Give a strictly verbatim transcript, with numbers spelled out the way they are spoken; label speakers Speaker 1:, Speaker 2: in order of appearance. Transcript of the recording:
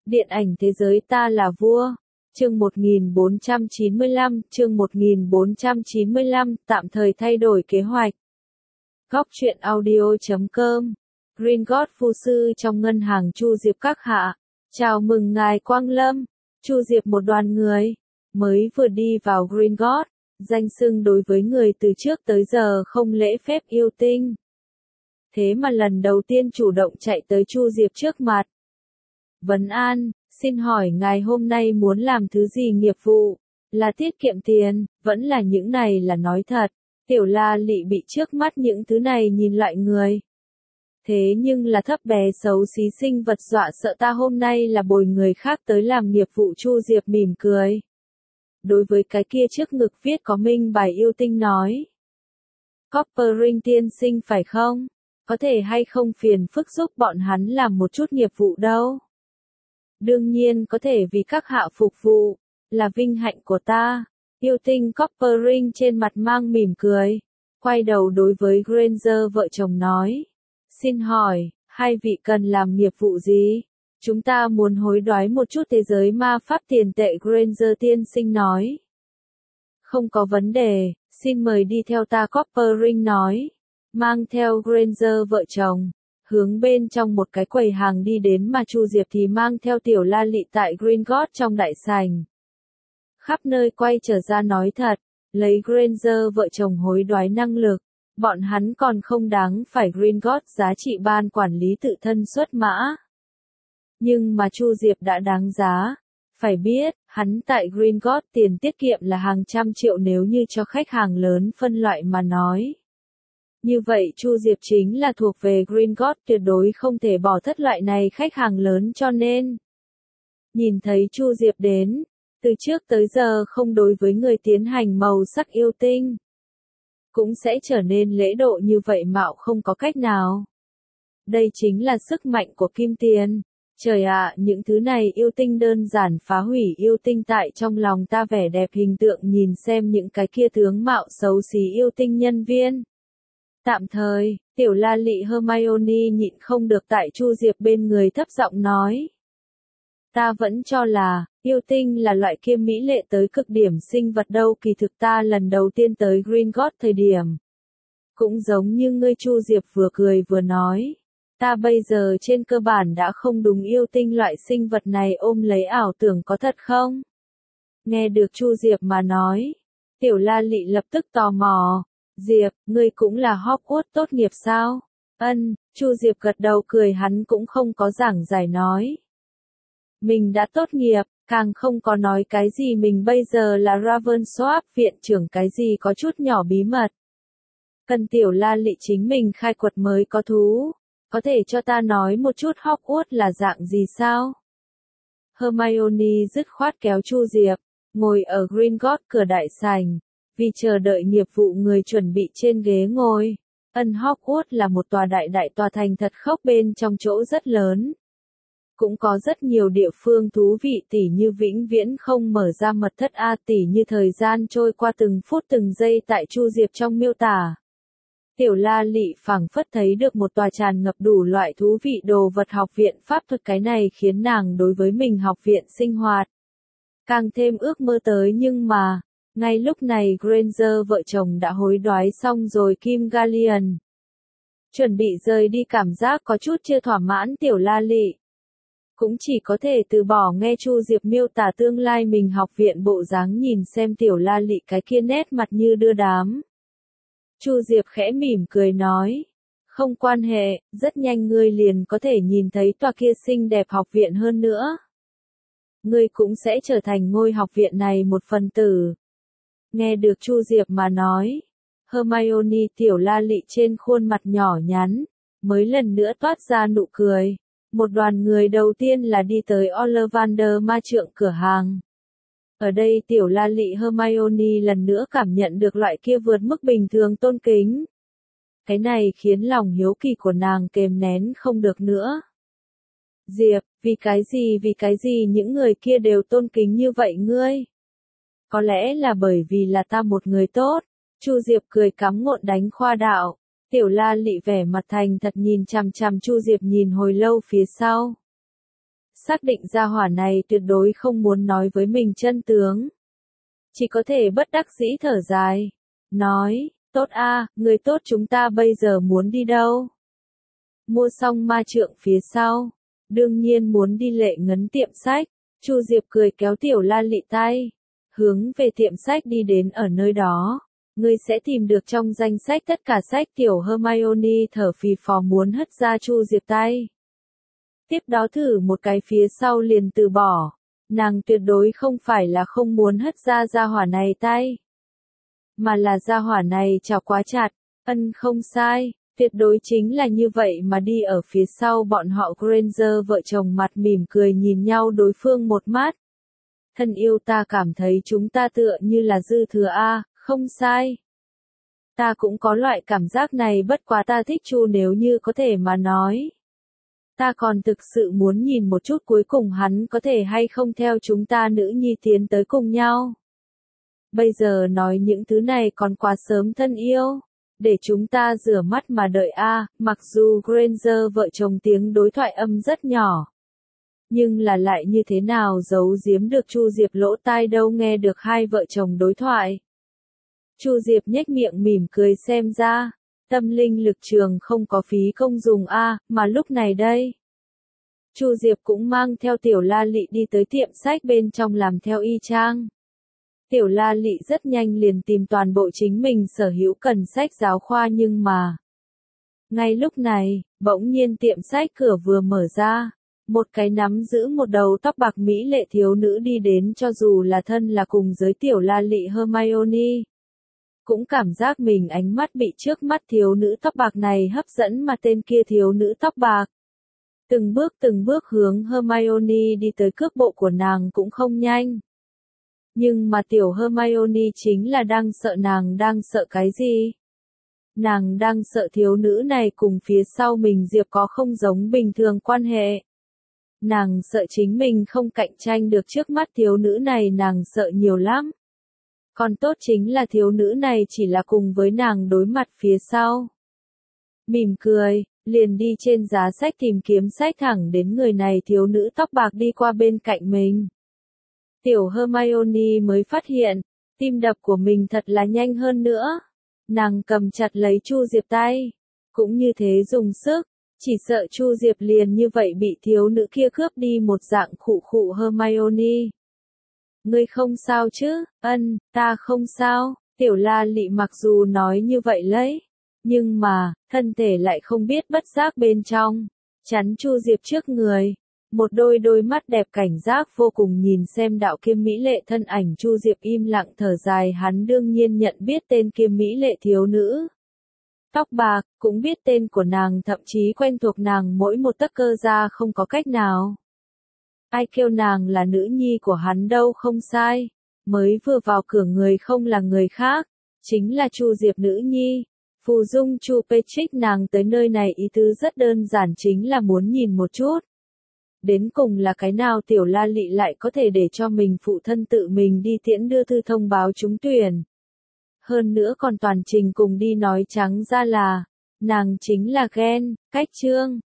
Speaker 1: Điện ảnh thế giới ta là vua. Chương một nghìn bốn trăm chín mươi lăm, chương một nghìn bốn trăm chín mươi lăm, tạm thời thay đổi kế hoạch. Góc truyện audio chấm com. Green God phu sư trong ngân hàng Chu Diệp các hạ. Chào mừng ngài Quang Lâm. Chu Diệp một đoàn người mới vừa đi vào Green God, danh xưng đối với người từ trước tới giờ không lễ phép yêu tinh. Thế mà lần đầu tiên chủ động chạy tới Chu Diệp trước mặt. Vấn an, xin hỏi ngài hôm nay muốn làm thứ gì nghiệp vụ? Là tiết kiệm tiền, vẫn là những này là nói thật. Tiểu La Lị bị trước mắt những thứ này nhìn lại người. Thế nhưng là thấp bé xấu xí sinh vật dọa sợ ta hôm nay là bồi người khác tới làm nghiệp vụ. Chu Diệp mỉm cười. Đối với cái kia trước ngực viết có minh bài yêu tinh nói. Copper Ring tiên sinh phải không? Có thể hay không phiền phức giúp bọn hắn làm một chút nghiệp vụ đâu? Đương nhiên có thể vì các hạ phục vụ, là vinh hạnh của ta. Yêu tinh Copper Ring trên mặt mang mỉm cười, quay đầu đối với Granger vợ chồng nói. Xin hỏi, hai vị cần làm nghiệp vụ gì? Chúng ta muốn hối đoái một chút thế giới ma pháp tiền tệ. Granger tiên sinh nói. Không có vấn đề, xin mời đi theo ta. Copper Ring nói. Mang theo Granger vợ chồng, hướng bên trong một cái quầy hàng đi đến mà Chu Diệp thì mang theo Tiểu La Lị tại Green God trong đại sảnh. Khắp nơi quay trở ra nói thật, lấy Granger vợ chồng hối đoái năng lực, bọn hắn còn không đáng phải Green God giá trị ban quản lý tự thân xuất mã. Nhưng mà Chu Diệp đã đáng giá. Phải biết, hắn tại Green God tiền tiết kiệm là hàng trăm triệu nếu như cho khách hàng lớn phân loại mà nói. Như vậy Chu Diệp chính là thuộc về Green God, tuyệt đối không thể bỏ thất loại này khách hàng lớn. Cho nên, nhìn thấy Chu Diệp đến, từ trước tới giờ không đối với người tiến hành màu sắc yêu tinh, cũng sẽ trở nên lễ độ như vậy mạo không có cách nào. Đây chính là sức mạnh của kim tiền. Trời ạ, những thứ này yêu tinh đơn giản phá hủy yêu tinh tại trong lòng ta vẻ đẹp hình tượng. Nhìn xem những cái kia tướng mạo xấu xí yêu tinh nhân viên. Tạm thời, Tiểu La Lị Hermione nhịn không được tại Chu Diệp bên người thấp giọng nói. Ta vẫn cho là, yêu tinh là loại kia mỹ lệ tới cực điểm sinh vật đâu. Kỳ thực ta lần đầu tiên tới Green God thời điểm. Cũng giống như ngươi. Chu Diệp vừa cười vừa nói. Ta bây giờ trên cơ bản đã không đúng yêu tinh loại sinh vật này ôm lấy ảo tưởng có thật không? Nghe được Chu Diệp mà nói. Tiểu La Lị lập tức tò mò. Diệp, ngươi cũng là Hogwarts tốt nghiệp sao? Ân, Chu Diệp gật đầu cười, hắn cũng không có giảng giải nói. Mình đã tốt nghiệp, càng không có nói cái gì mình bây giờ là Ravensworth viện trưởng cái gì có chút nhỏ bí mật. Cần Tiểu La Lị chính mình khai quật mới có thú. Có thể cho ta nói một chút Hogwarts là dạng gì sao? Hermione dứt khoát kéo Chu Diệp, ngồi ở Green God cửa đại sảnh. Vì chờ đợi nghiệp vụ người chuẩn bị trên ghế ngồi. Ân Hogwarts là một tòa đại đại tòa thành thật khốc bên trong chỗ rất lớn. Cũng có rất nhiều địa phương thú vị tỉ như vĩnh viễn không mở ra mật thất A tỉ như thời gian trôi qua từng phút từng giây tại Chu Diệp trong miêu tả. Tiểu La Lị phảng phất thấy được một tòa tràn ngập đủ loại thú vị đồ vật học viện pháp thuật, cái này khiến nàng đối với mình học viện sinh hoạt càng thêm ước mơ tới. Nhưng mà, ngay lúc này Granger vợ chồng đã hối đoái xong rồi Kim Galleon. Chuẩn bị rời đi, cảm giác có chút chưa thỏa mãn. Tiểu La Lị cũng chỉ có thể từ bỏ nghe Chu Diệp miêu tả tương lai mình học viện bộ dáng. Nhìn xem Tiểu La Lị cái kia nét mặt như đưa đám. Chu Diệp khẽ mỉm cười nói. Không quan hệ, rất nhanh ngươi liền có thể nhìn thấy tòa kia xinh đẹp học viện hơn nữa. Ngươi cũng sẽ trở thành ngôi học viện này một phần tử. Nghe được Chu Diệp mà nói. Hermione Tiểu La Lị trên khuôn mặt nhỏ nhắn, mới lần nữa toát ra nụ cười. Một đoàn người đầu tiên là đi tới Ollivander ma trượng cửa hàng. Ở đây Tiểu La Lị Hermione lần nữa cảm nhận được loại kia vượt mức bình thường tôn kính. Cái này khiến lòng hiếu kỳ của nàng kềm nén không được nữa. Diệp, vì cái gì vì cái gì những người kia đều tôn kính như vậy ngươi? Có lẽ là bởi vì là ta một người tốt. Chu Diệp cười cắm ngộn đánh khoa đạo. Tiểu La Lị vẻ mặt thành thật nhìn chằm chằm Chu Diệp nhìn hồi lâu phía sau. xác định gia hỏa này tuyệt đối không muốn nói với mình chân tướng. Chỉ có thể bất đắc dĩ thở dài. Nói, tốt a, người tốt chúng ta bây giờ muốn đi đâu? Mua xong ma trượng phía sau. Đương nhiên muốn đi Lệ Ngấn tiệm sách. Chu Diệp cười kéo Tiểu La Lị tay. Hướng về tiệm sách đi đến ở nơi đó. Ngươi sẽ tìm được trong danh sách tất cả sách. Tiểu Hermione thở phì phò muốn hất ra Chu Diệp tay. Tiếp đó thử một cái phía sau liền từ bỏ. Nàng tuyệt đối không phải là không muốn hất ra gia hỏa này tay. Mà là gia hỏa này chào quá chặt. Ân không sai, tuyệt đối chính là như vậy mà đi ở phía sau bọn họ Granger vợ chồng mặt mỉm cười nhìn nhau đối phương một mắt. Thân yêu ta cảm thấy chúng ta tựa như là dư thừa a, không sai. Ta cũng có loại cảm giác này bất quá ta thích Chu nếu như có thể mà nói. Ta còn thực sự muốn nhìn một chút cuối cùng hắn có thể hay không theo chúng ta nữ nhi tiến tới cùng nhau. Bây giờ nói những thứ này còn quá sớm thân yêu. Để chúng ta rửa mắt mà đợi a. Mặc dù Granger vợ chồng tiếng đối thoại âm rất nhỏ. Nhưng là lại như thế nào giấu giếm được Chu Diệp lỗ tai đâu nghe được hai vợ chồng đối thoại. Chu Diệp nhếch miệng mỉm cười xem ra. Tâm linh lực trường không có phí công dùng a, mà lúc này đây. Chu Diệp cũng mang theo Tiểu La Lị đi tới tiệm sách bên trong làm theo y chang. Tiểu La Lị rất nhanh liền tìm toàn bộ chính mình sở hữu cần sách giáo khoa nhưng mà. Ngay lúc này, bỗng nhiên tiệm sách cửa vừa mở ra. Một cái nắm giữ một đầu tóc bạc mỹ lệ thiếu nữ đi đến cho dù là thân là cùng giới Tiểu La Lị Hermione. Cũng cảm giác mình ánh mắt bị trước mắt thiếu nữ tóc bạc này hấp dẫn mà tên kia thiếu nữ tóc bạc. Từng bước từng bước hướng Hermione đi tới cước bộ của nàng cũng không nhanh. Nhưng mà tiểu Hermione chính là đang sợ nàng đang sợ cái gì? Nàng đang sợ thiếu nữ này cùng phía sau mình Diệp có không giống bình thường quan hệ. Nàng sợ chính mình không cạnh tranh được trước mắt thiếu nữ này nàng sợ nhiều lắm. Còn tốt chính là thiếu nữ này chỉ là cùng với nàng đối mặt phía sau. Mỉm cười, liền đi trên giá sách tìm kiếm sách thẳng đến người này thiếu nữ tóc bạc đi qua bên cạnh mình. Tiểu Hermione mới phát hiện, tim đập của mình thật là nhanh hơn nữa. Nàng cầm chặt lấy Chu Diệp tay, cũng như thế dùng sức, chỉ sợ Chu Diệp liền như vậy bị thiếu nữ kia cướp đi một dạng khụ khụ Hermione. Ngươi không sao chứ? Ân, ta không sao. Tiểu La Lị mặc dù nói như vậy lấy, nhưng mà, thân thể lại không biết bất giác bên trong, chắn Chu Diệp trước người. Một đôi đôi mắt đẹp cảnh giác vô cùng nhìn xem đạo kia mỹ lệ thân ảnh Chu Diệp im lặng thở dài hắn đương nhiên nhận biết tên kia mỹ lệ thiếu nữ. Tóc bạc, cũng biết tên của nàng thậm chí quen thuộc nàng mỗi một tấc cơ ra không có cách nào. Ai kêu nàng là nữ nhi của hắn đâu không sai, mới vừa vào cửa người không là người khác, chính là Chu Diệp nữ nhi. Phù Dung Chu Patrick nàng tới nơi này ý tứ rất đơn giản chính là muốn nhìn một chút. Đến cùng là cái nào Tiểu La Lị lại có thể để cho mình phụ thân tự mình đi tiễn đưa thư thông báo trúng tuyển. Hơn nữa còn toàn trình cùng đi nói trắng ra là, nàng chính là ghen, cách trương,